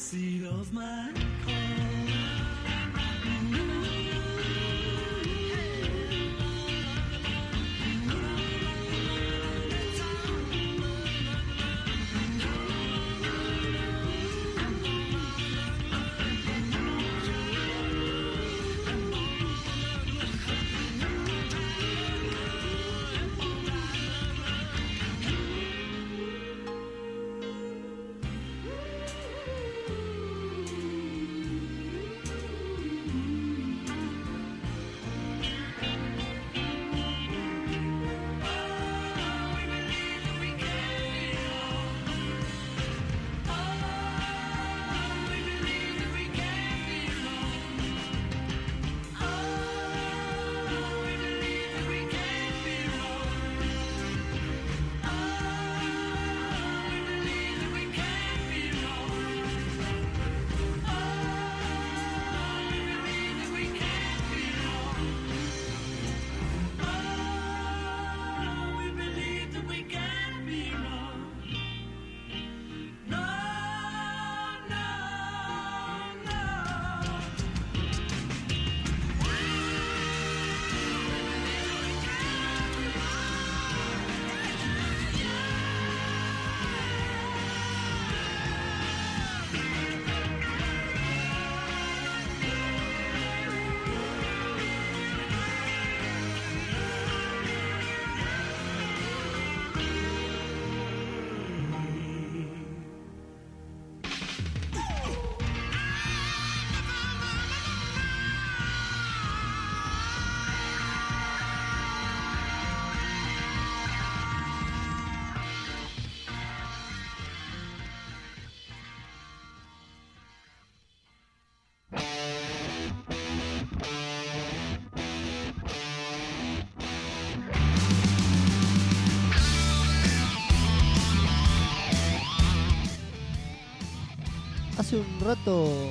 Hace un rato.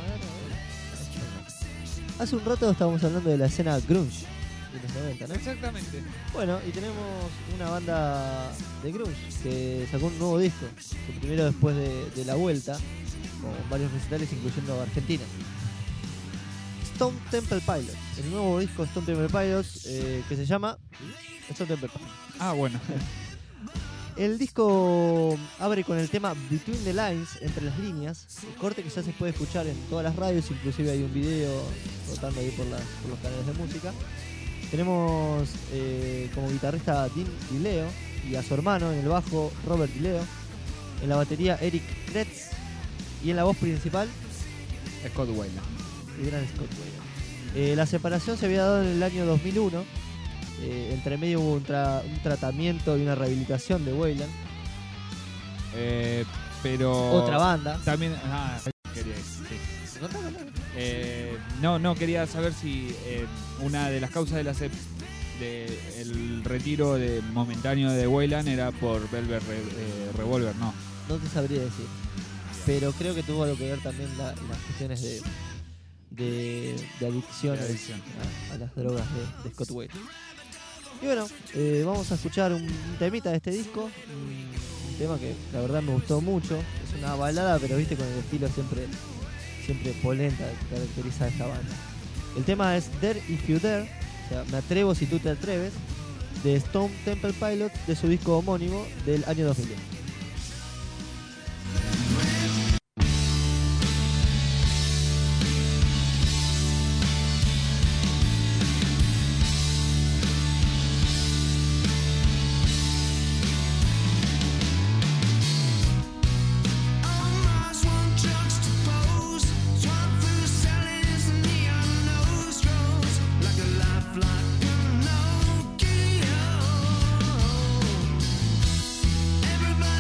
Hace un rato estábamos hablando de la escena grunge de los 90, ¿no? Exactamente. Bueno, y tenemos una banda de grunge que sacó un nuevo disco, el primero después de la vuelta, con varios recitales incluyendo Argentina. Stone Temple Pilots, el nuevo disco de Stone Temple Pilots que se llama Stone Temple Pilots. Ah, bueno. El disco abre con el tema Between the Lines, entre las líneas, el corte que ya se puede escuchar en todas las radios, inclusive hay un video rotando ahí por los canales de música. Tenemos como guitarrista a Dean DiLeo y a su hermano en el bajo Robert DiLeo, en la batería Eric Kretz y en la voz principal Scott Weiland. El gran Scott Weiland. La separación se había dado en el año 2001. Entre medio hubo un tratamiento y una rehabilitación de Weiland. Pero otra banda también quería decir, sí. No quería saber si una de las causas el retiro momentáneo de Weiland era por Velvet Revolver. No te sabría decir, pero creo que tuvo algo que ver también las cuestiones de adicción a las drogas de Scott Weiland. Y bueno, vamos a escuchar un temita de este disco, un tema que la verdad me gustó mucho. Es una balada, pero viste, con el estilo siempre polenta que caracteriza a esta banda. El tema es Dare If You Dare, o sea, Me Atrevo Si Tú Te Atreves, de Stone Temple Pilots, de su disco homónimo del año 2010. Everybody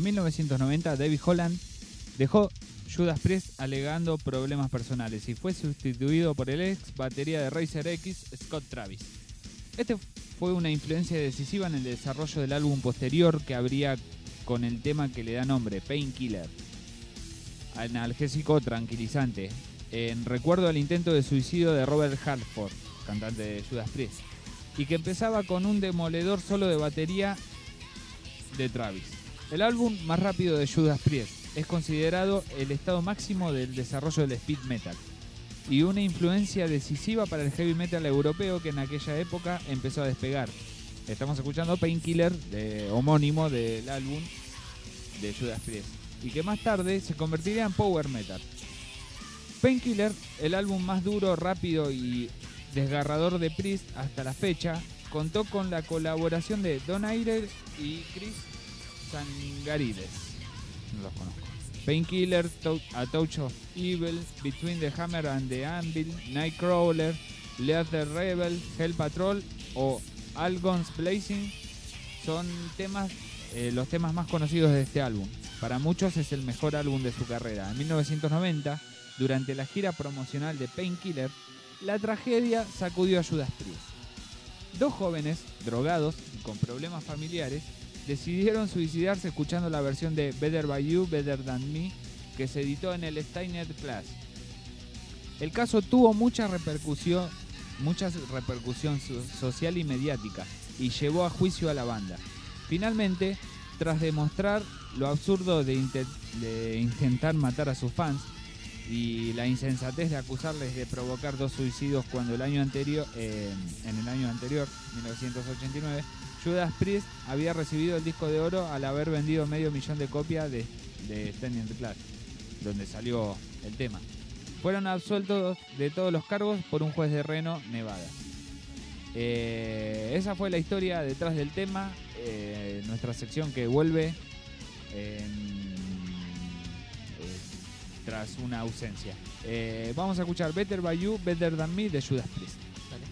En 1990, David Holland dejó Judas Priest alegando problemas personales y fue sustituido por el ex batería de Razer X, Scott Travis. Este fue una influencia decisiva en el desarrollo del álbum posterior que abría con el tema que le da nombre, Painkiller, analgésico tranquilizante, en recuerdo al intento de suicidio de Robert Halford, cantante de Judas Priest, y que empezaba con un demoledor solo de batería de Travis. El álbum más rápido de Judas Priest es considerado el estado máximo del desarrollo del speed metal y una influencia decisiva para el heavy metal europeo que en aquella época empezó a despegar. Estamos escuchando Painkiller, homónimo del álbum de Judas Priest, y que más tarde se convertiría en power metal. Painkiller, el álbum más duro, rápido y desgarrador de Priest hasta la fecha, contó con la colaboración de Don Airey y Chris Tsangarides. No los conozco. Painkiller, A Touch of Evil, Between the Hammer and the Anvil, Nightcrawler, Leather Rebel, Hell Patrol o All Guns Blazing son los temas más conocidos de este álbum. Para muchos es el mejor álbum de su carrera. En 1990, durante la gira promocional de Painkiller, la tragedia sacudió a Judas Priest. Dos jóvenes, drogados y con problemas familiares, decidieron suicidarse escuchando la versión de Better By You, Better Than Me, que se editó en el Staynet Plus. El caso tuvo mucha repercusión social y mediática y llevó a juicio a la banda. Finalmente, tras demostrar lo absurdo de intentar matar a sus fans y la insensatez de acusarles de provocar 2 suicidios cuando en el año anterior, 1989, Judas Priest había recibido el disco de oro al haber vendido 500.000 de copias de Staynet Plus, donde salió el tema. Fueron absueltos de todos los cargos por un juez de Reno, Nevada. Esa fue la historia detrás del tema, nuestra sección que vuelve tras una ausencia. Vamos a escuchar Better By You, Better Than Me de Judas Priest. Dale.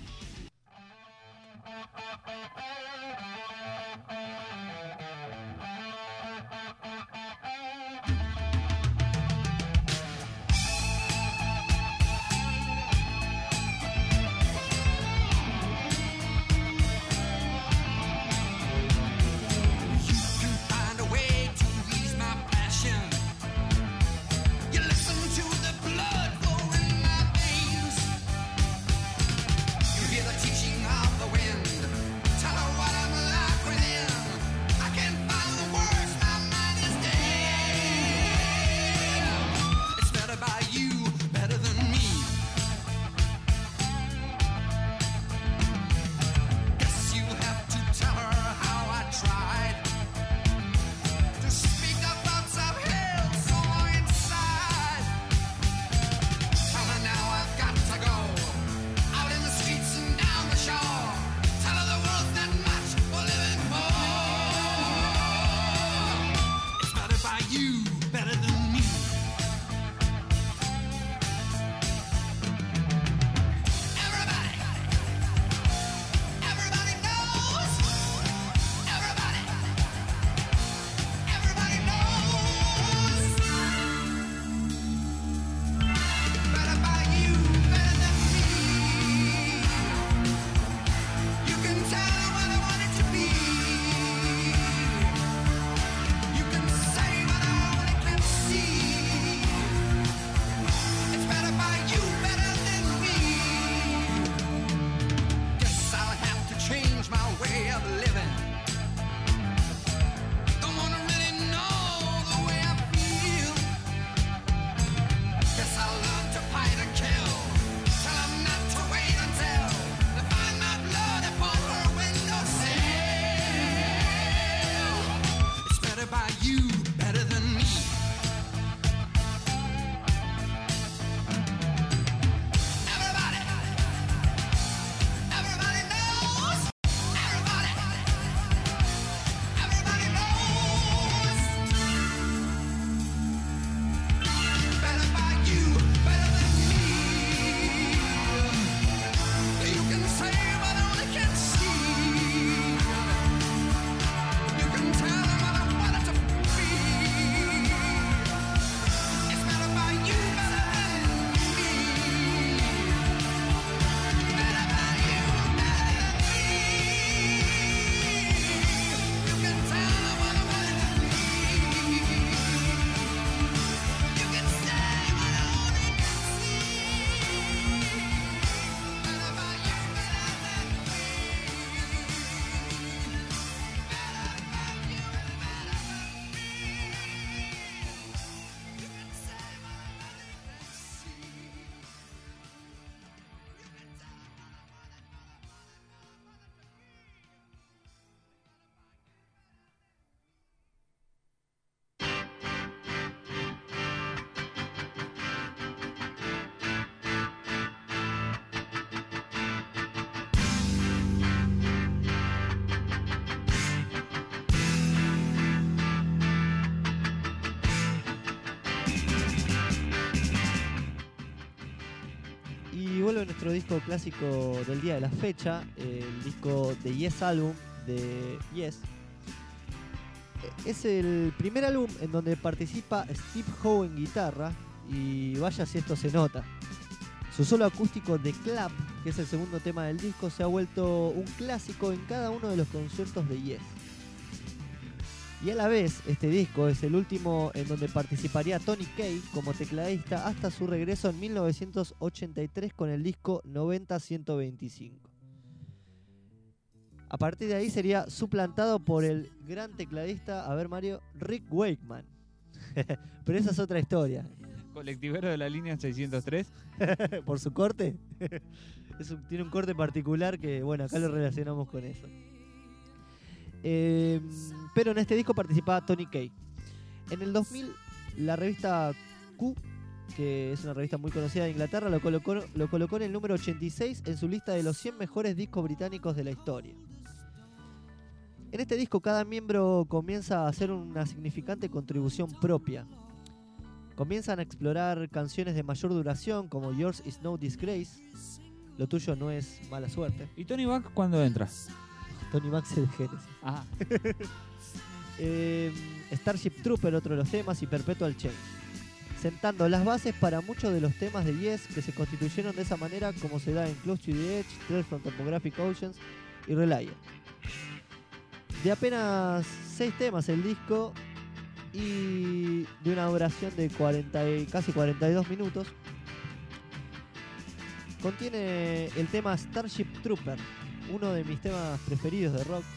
You listen to the blood flowing in my veins. Y vuelve nuestro disco clásico del día de la fecha, el disco de Yes Album de Yes. Es el primer álbum en donde participa Steve Howe en guitarra, y vaya si esto se nota. Su solo acústico The Clap, que es el segundo tema del disco, se ha vuelto un clásico en cada uno de los conciertos de Yes. Y a la vez, este disco es el último en donde participaría Tony Kaye como tecladista hasta su regreso en 1983 con el disco 90-125. A partir de ahí sería suplantado por el gran tecladista, a ver Mario, Rick Wakeman. Pero esa es otra historia. Colectivero de la línea 603. ¿Por su corte? Tiene un corte particular que, bueno, acá lo relacionamos con eso. Pero en este disco participaba Tony Kaye. En el 2000, la revista Q, que es una revista muy conocida de Inglaterra, lo colocó en el número 86 en su lista de los 100 mejores discos británicos de la historia. En este disco cada miembro comienza a hacer una significante contribución propia. Comienzan a explorar canciones de mayor duración como Yours Is No Disgrace, Lo Tuyo No Es Mala Suerte. ¿Y Tony Buck cuándo entra? Tony Max de Genesis. Ah. Starship Trooper, otro de los temas, y Perpetual Change, sentando las bases para muchos de los temas de Yes que se constituyeron de esa manera, como se da en Close to the Edge, Trail from Topographic Oceans y Reliant. De apenas 6 temas el disco y de una duración de casi 42 minutos, contiene el tema Starship Trooper, uno de mis temas preferidos de rock.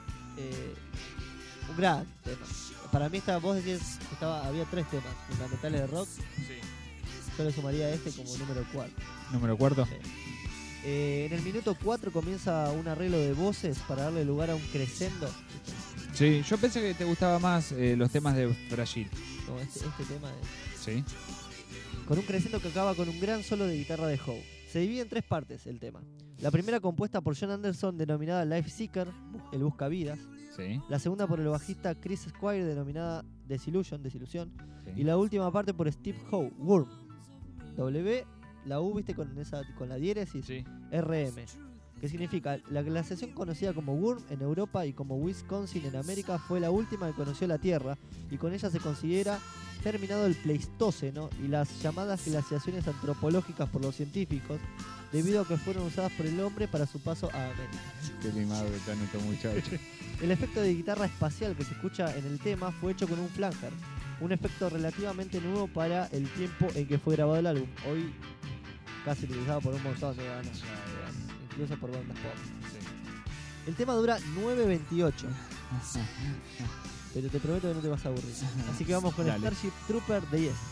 Un gran tema. Para mí vos decías que había 3 temas fundamentales de rock. Sí. Yo le sumaría este como número 4. ¿Número 4? Sí. En el minuto 4 comienza un arreglo de voces para darle lugar a un crescendo. Sí, yo pensé que te gustaba más los temas de Fragile. Como este tema Sí. con un crescendo que acaba con un gran solo de guitarra de Howe. Se divide en 3 partes el tema. La primera compuesta por John Anderson, denominada Life Seeker, el buscavidas. Sí. La segunda por el bajista Chris Squire, denominada Desilusión. Sí. Y la última parte por Steve Howe, Worm. W, la U, viste, con la diéresis. Sí. RM, que significa la glaciación conocida como Worm en Europa y como Wisconsin en América fue la última que conoció la Tierra, y con ella se considera terminado el Pleistoceno y las llamadas glaciaciones antropológicas por los científicos, debido a que fueron usadas por el hombre para su paso a América. Qué limado que está nuestro muchacho. El efecto de guitarra espacial que se escucha en el tema fue hecho con un flanger, un efecto relativamente nuevo para el tiempo en que fue grabado el álbum, hoy casi utilizado por un montón de bandas, incluso por bandas pop. Sí. El tema dura 9:28, pero te prometo que no te vas a aburrir. Así que vamos con Dale. Starship Trooper de Yes.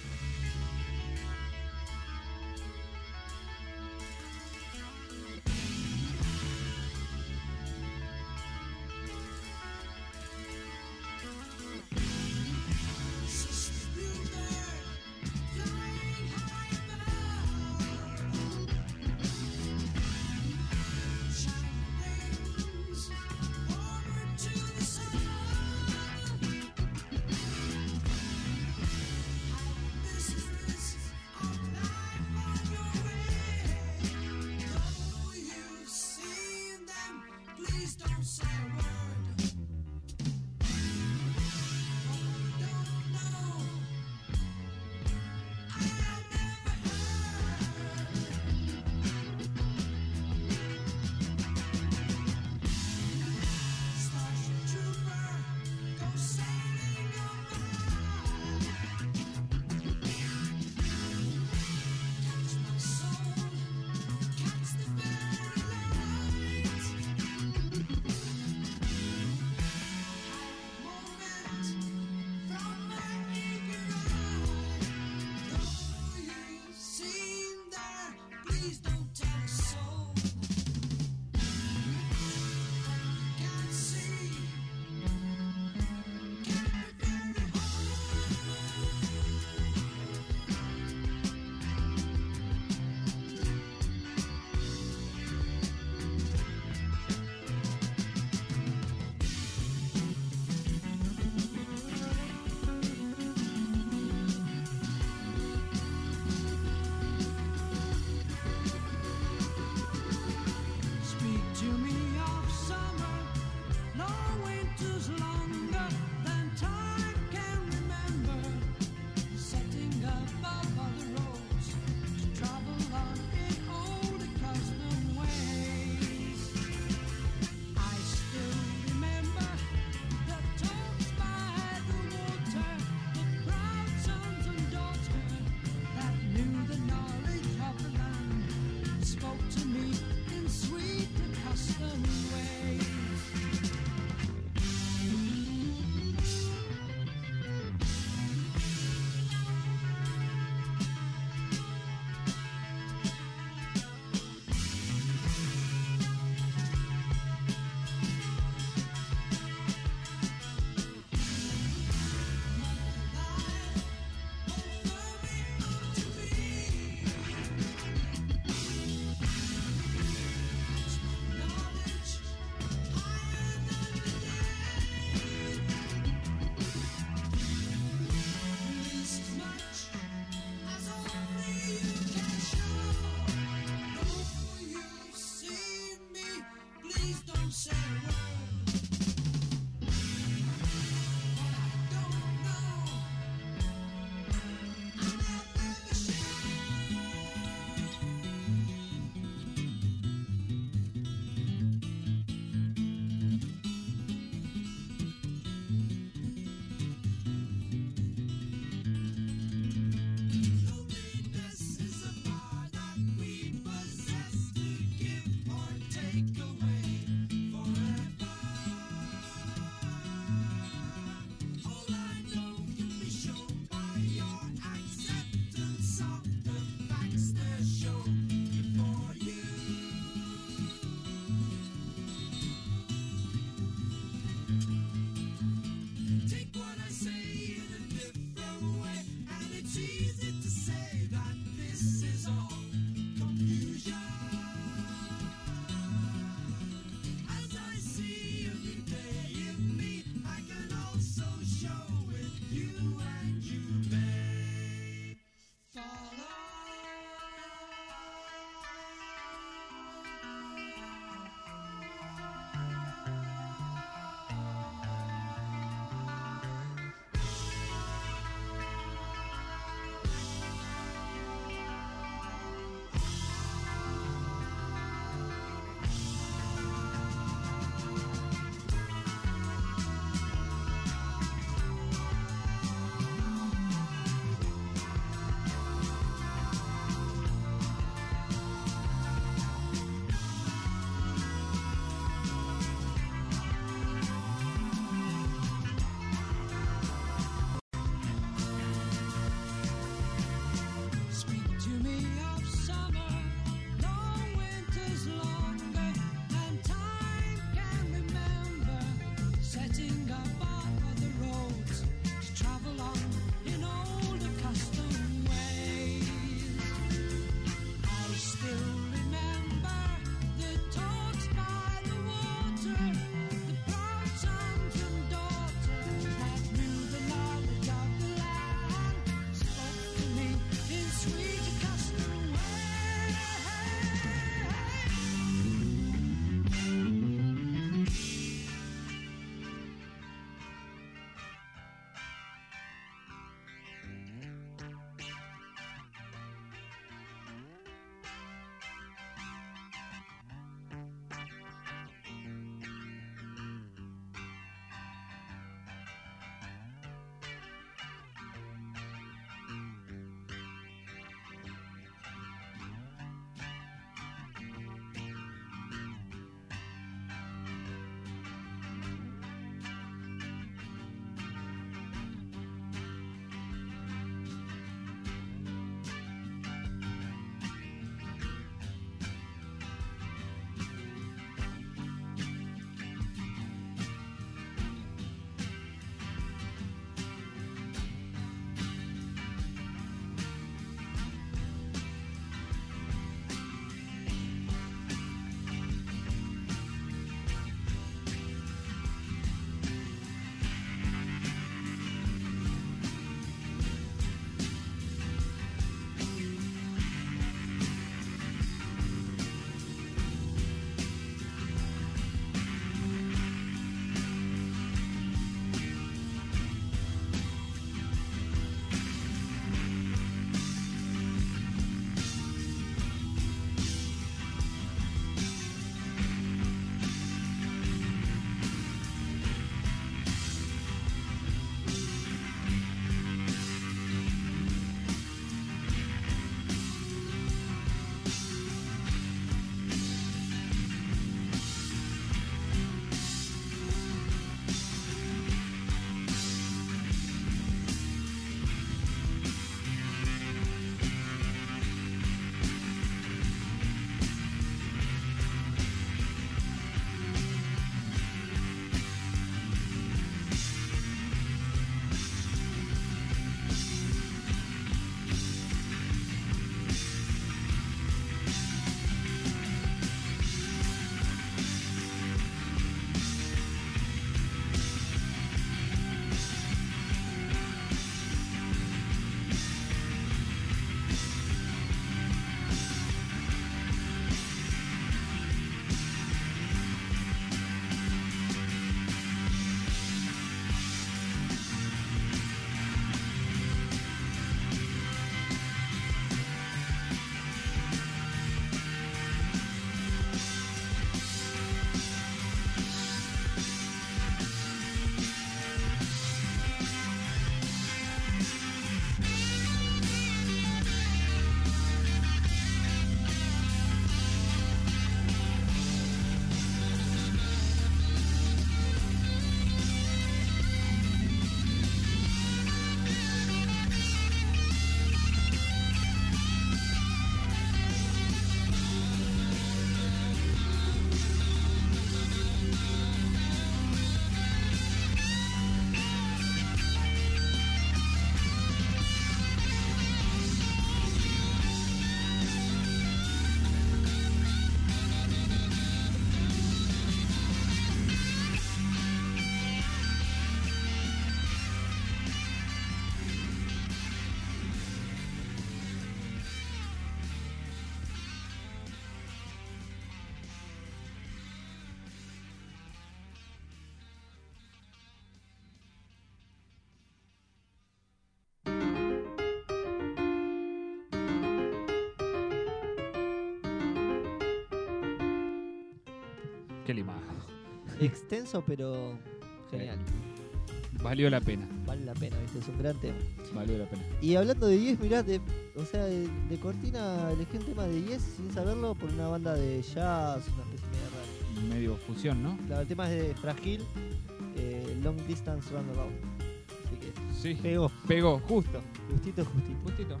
Qué limado. Extenso, pero genial. Valió la pena. Vale la pena, ¿viste? Es un gran tema. Valió la pena. Y hablando de Yes, mirá, de cortina elegí un tema de Yes sin saberlo por una banda de jazz, una especie media rara. Medio fusión, ¿no? Claro, el tema es de Fragile, Long Distance Roundabout. Así que Sí. pegó, justo. justito.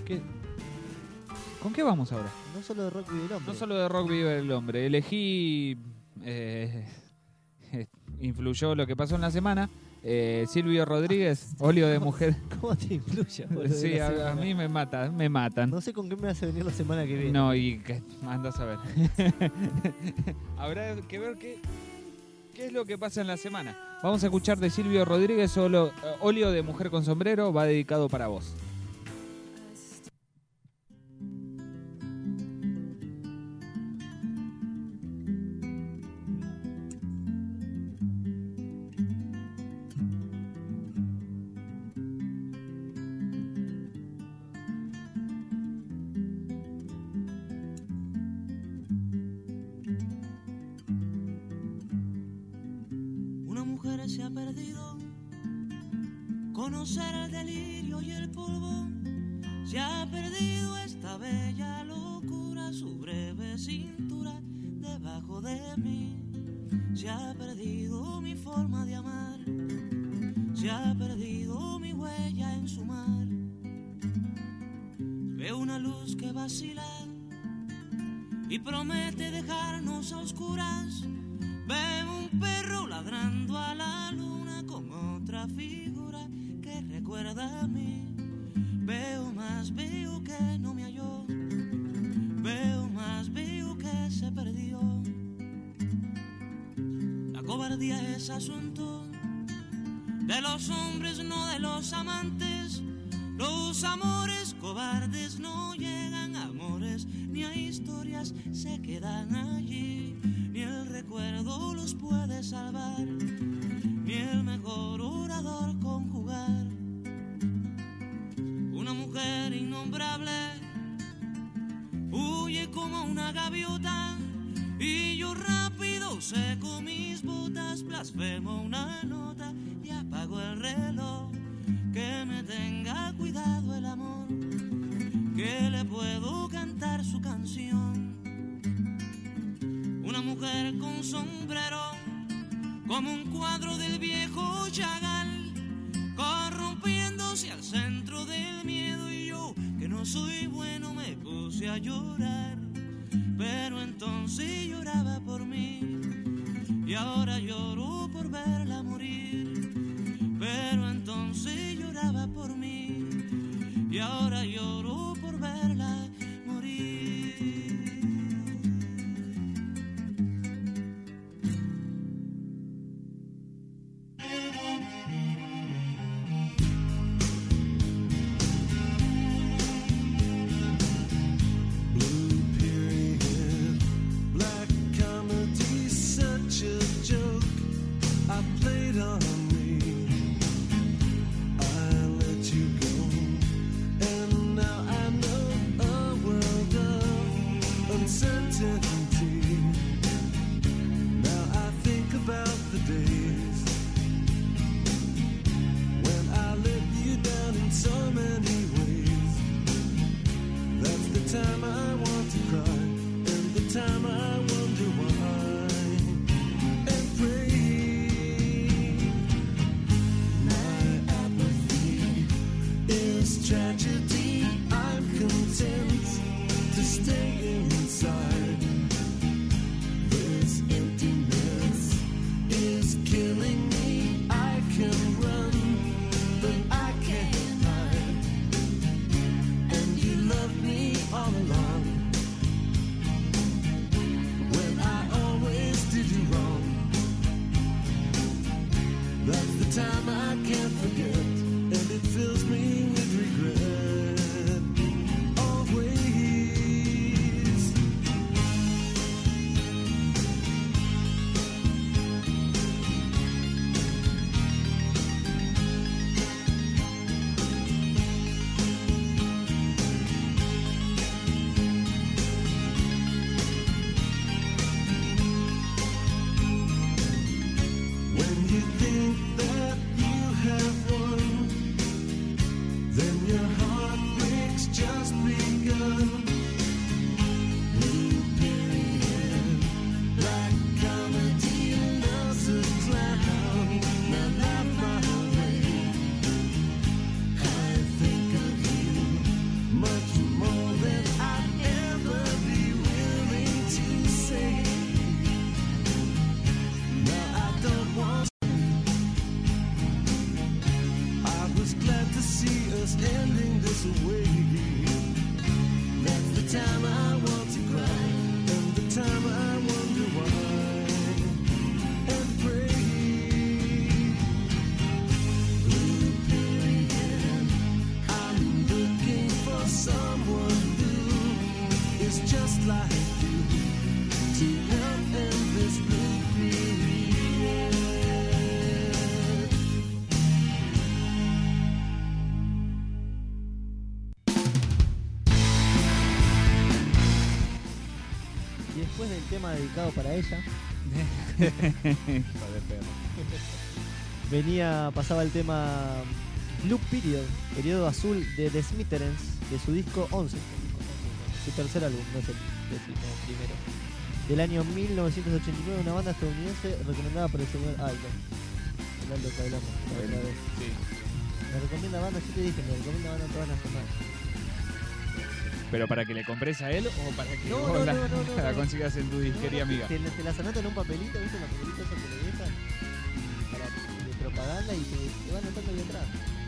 ¿Con qué vamos ahora? No solo de rock vive el hombre. No solo de rock vive el hombre. Elegí... influyó lo que pasó en la semana. Silvio Rodríguez, óleo de mujer. ¿Cómo te influye? Sí, a mí me matan. No sé con qué me hace venir la semana que viene. No, y andas a ver. Habrá que ver qué es lo que pasa en la semana. Vamos a escuchar de Silvio Rodríguez, óleo de mujer con sombrero, va dedicado para vos. Se ha perdido, conocer el delirio y el polvo, se ha perdido esta bella locura, su breve cintura debajo de mí, se ha perdido mi forma de amar, se ha perdido mi huella en su mar, veo una luz que vacila y promete dejarnos a oscuras. Veo un perro ladrando a la luna con otra figura que recuerda a mí. Veo más, veo que no me halló. Veo más, veo que se perdió. La cobardía es asunto de los hombres, no de los amantes. Los amores cobardes no llegan a amores, ni a historias se quedan allí. Ni el recuerdo los puede salvar, ni el mejor orador conjugar. Una mujer innombrable huye como una gaviota, y yo rápido seco mis botas, blasfemo una nota y apago el reloj. Que me tenga cuidado el amor, que le puedo cantar su canción. Una mujer con sombrero, como un cuadro del viejo Chagall, corrompiéndose al centro del miedo, y yo, que no soy bueno, me puse a llorar. Pero entonces lloraba por mí, y ahora lloro por verla morir. Pero entonces lloraba por mí, y ahora lloro por verla morir. I el tema dedicado para ella. Pasaba el tema Blue Period, periodo azul de The Smithereens, de su disco 11, su tercer álbum, no es el primero, del año 1989, una banda estadounidense recomendada por el señor Aldo. El Aldo que hablamos la otra vez. Sí. Me recomienda banda, yo te dije, me recomienda banda todas las semanas. ¿Pero para que le compres a él o para que No, vos no, la, no, no, la no. consigas en tu disquería amiga? Te las anotan en un papelito, ¿viste? Los papelitos esos que le dejan de propaganda y te van anotando ahí atrás.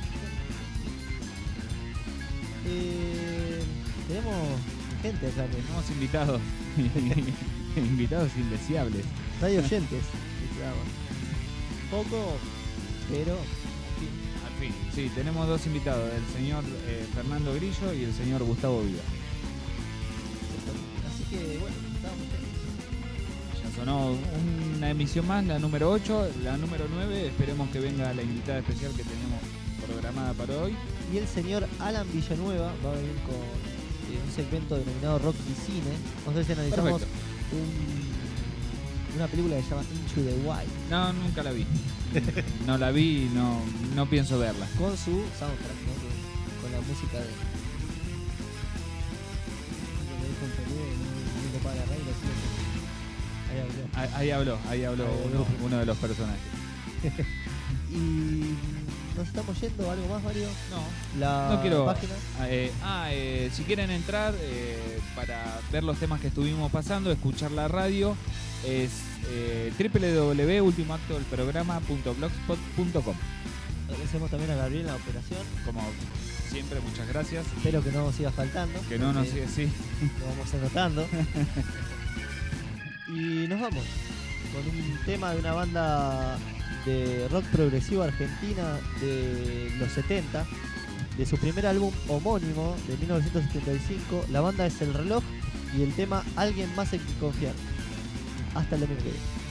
Tenemos gente acá, Tenemos invitados. Invitados indeseables. radio oyentes. Poco, pero Al fin. Sí, tenemos dos invitados, el señor Fernando Grillo y el señor Gustavo Vida. así que bueno, estábamos bien. Ya sonó una emisión más, la número 8, la número 9. Esperemos que venga la invitada especial que tenemos programada para hoy. Y el señor Alan Villanueva va a venir con un segmento denominado Rock y Cine. No sé si analizamos una película que se llama Into the Wild. No, nunca la vi. No la vi y no pienso verla. Con su soundtrack, ¿no? Con la música de... Ahí habló uno de los personajes. Y nos estamos yendo, ¿algo más, Mario? No quiero. Página. Si quieren entrar para ver los temas que estuvimos pasando, escuchar la radio, es www.ultimoactodelprograma.blogspot.com. Agradecemos también a Gabriel en la operación. Como siempre, muchas gracias. Espero que no nos siga faltando. Que no nos siga, sí. Lo vamos anotando. Y nos vamos con un tema de una banda de rock progresivo argentina de los 70, de su primer álbum homónimo de 1975. La banda es El Reloj y el tema Alguien más en quien confiar. Hasta el domingo que viene.